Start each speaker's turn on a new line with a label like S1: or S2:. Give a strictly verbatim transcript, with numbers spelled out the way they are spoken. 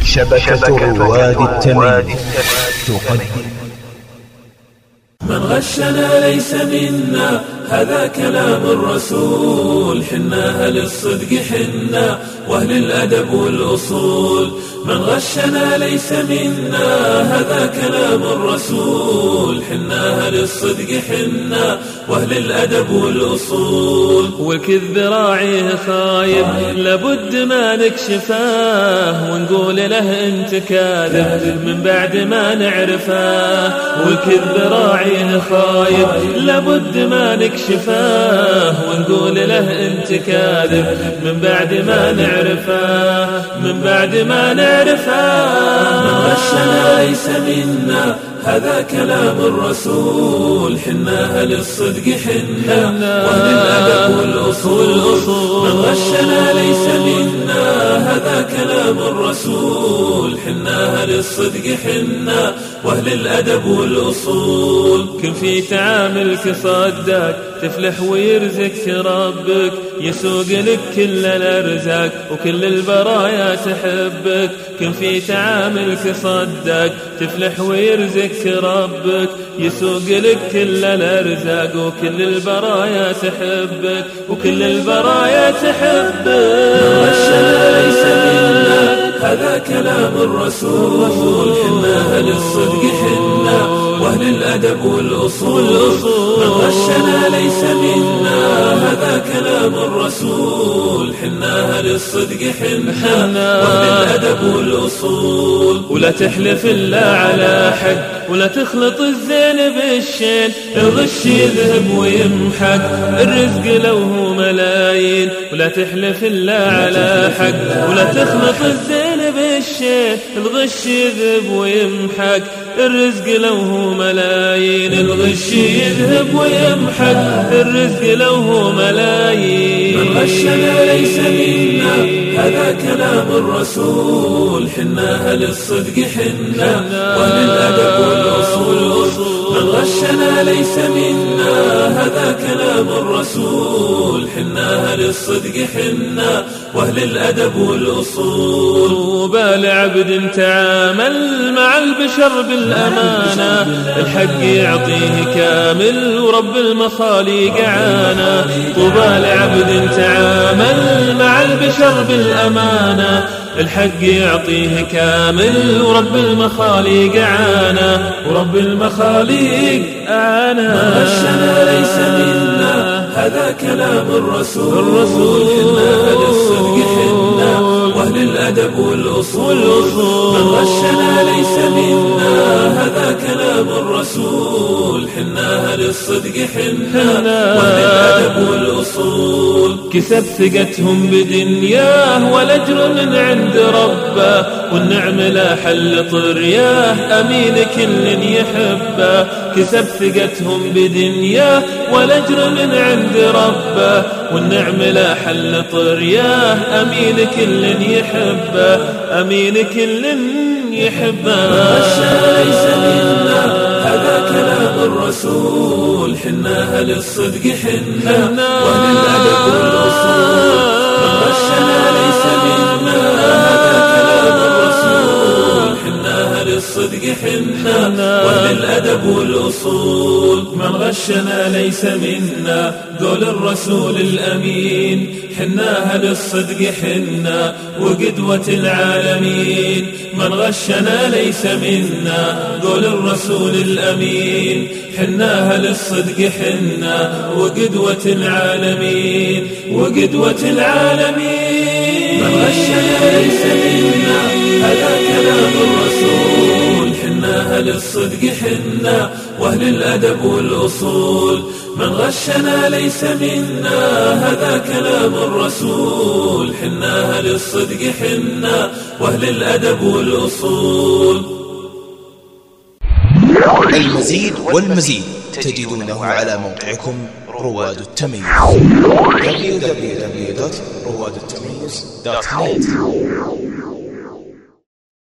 S1: شبكة رواد التمييز تقدم.
S2: من غشنا ليس منا، هذا كلام الرسول. حنا أهل الصدق حنا وأهل الأدب والأصول. من غشنا ليس منا، هذا كلام الرسول. حنا أهل الصدق حنا وأهل الأدب والأصول. والكذب راعيه خايب لابد ما نكشفاه، ونقول له انت كاذب من بعد ما نعرفاه. والكذب راعيه خايب لابد ما نكشفاه، ونقول له انت كاذب من بعد ما نعرفاه، من بعد ما نعرفاه. من غشنا ليس منا، هذا كلام الرسول. حنا أهل الصدق حنا وأهل الأدب والأصول. من غشنا ليس منا، هذا كلام الرسول. حنا أهل الصدق حنا وأهل الأدب والأصول. كن في تعاملك صدق تفلح ويرزقك ربك، يسوق لك كل الأرزاق وكل البرايا تحبك. كن في تعاملك صدق تفلح ويرزقك ربك، يسوق لك كل الأرزاق وكل البرايا تحبك، وكل البرايا تحبك. غشنا ليس منا، هذا كلام الرسول. حنا أهل الصدق حنا وأهل الأدب والأصول. من غشنا ليس منا، هذا كلام الرسول. حنا أهل الصدق حنا وأهل الأدب والأصول. ولا تحلف إلا على حق، ولا تخلط الزين بالشين. الغش يذهب ويمحق الرزق لو هو ملايين. ولا تحلف إلا على حق، ولا تخلط الزين بالشين. الغش يذهب ويمحق الرزق لو هو ملايين. الغش يذهب ويمحق الرزق لو هو ملايين. من غشنا ليس منا، هذا كلام الرسول. حنا أهل الصدق حنا وأهل الأدب والأصول. من غشنا ليس منا، هذا كلام الرسول. حنا أهل الصدق حنا وأهل الأدب والأصول. وبال عبد تعامل مع البشر بالأمانة، الحق يعطيه كامل ورب المخاليق عانا. وبال عبد تعامل مع البشر بالأمانة، الحق يعطيه كامل ورب المخاليق عانا، ورب المخاليق عانا. من غشنا ليس منا، هذا كلام الرسول. الرسول حنا أهل الصدق حنا وأهل الأدب والأصول. من غشنا ليس منا، هذا كلام الرسول. حنا أهل الصدق حنا وأهل الأدب والأصول. كسب ثقتهم بدنياه والأجر من عند ربه، والنعم لا حل طرياه أمين كل يحبه. كسب ثقتهم بدنياه والأجر من عند ربه، والنعم لا حل طرياه أمين كل يحبه، أمين كل يحبه. غشنا ليس منا، هذا كلام الرسول. حنا أهل الصدق حنا وأهل الأدب والأصول. من غشنا ليس منا، هذا كلام الرسول. حنا أهل الصدق حنا وأهل الأدب والأصول. من غشنا ليس منا، قول الرسول الأمين. حنا أهل الصدق حنا وقدوة العالمين. من غشنا ليس منا، قول الرسول الأمين. حنا أهل الصدق حنا وقدوة العالمين، وقدوة العالمين. من غشنا ليس منا، هذا كلام الرسول. حنا أهل الصدق حنا وأهل الأدب والأصول. من غشنا ليس منا، هذا كلام الرسول. حنا أهل الصدق حنا وأهل الأدب والأصول.
S1: المزيد والمزيد تجدونه على موقعكم رواد التمييز دبليو دبليو دبليو دوت رواد التمييز دوت نت.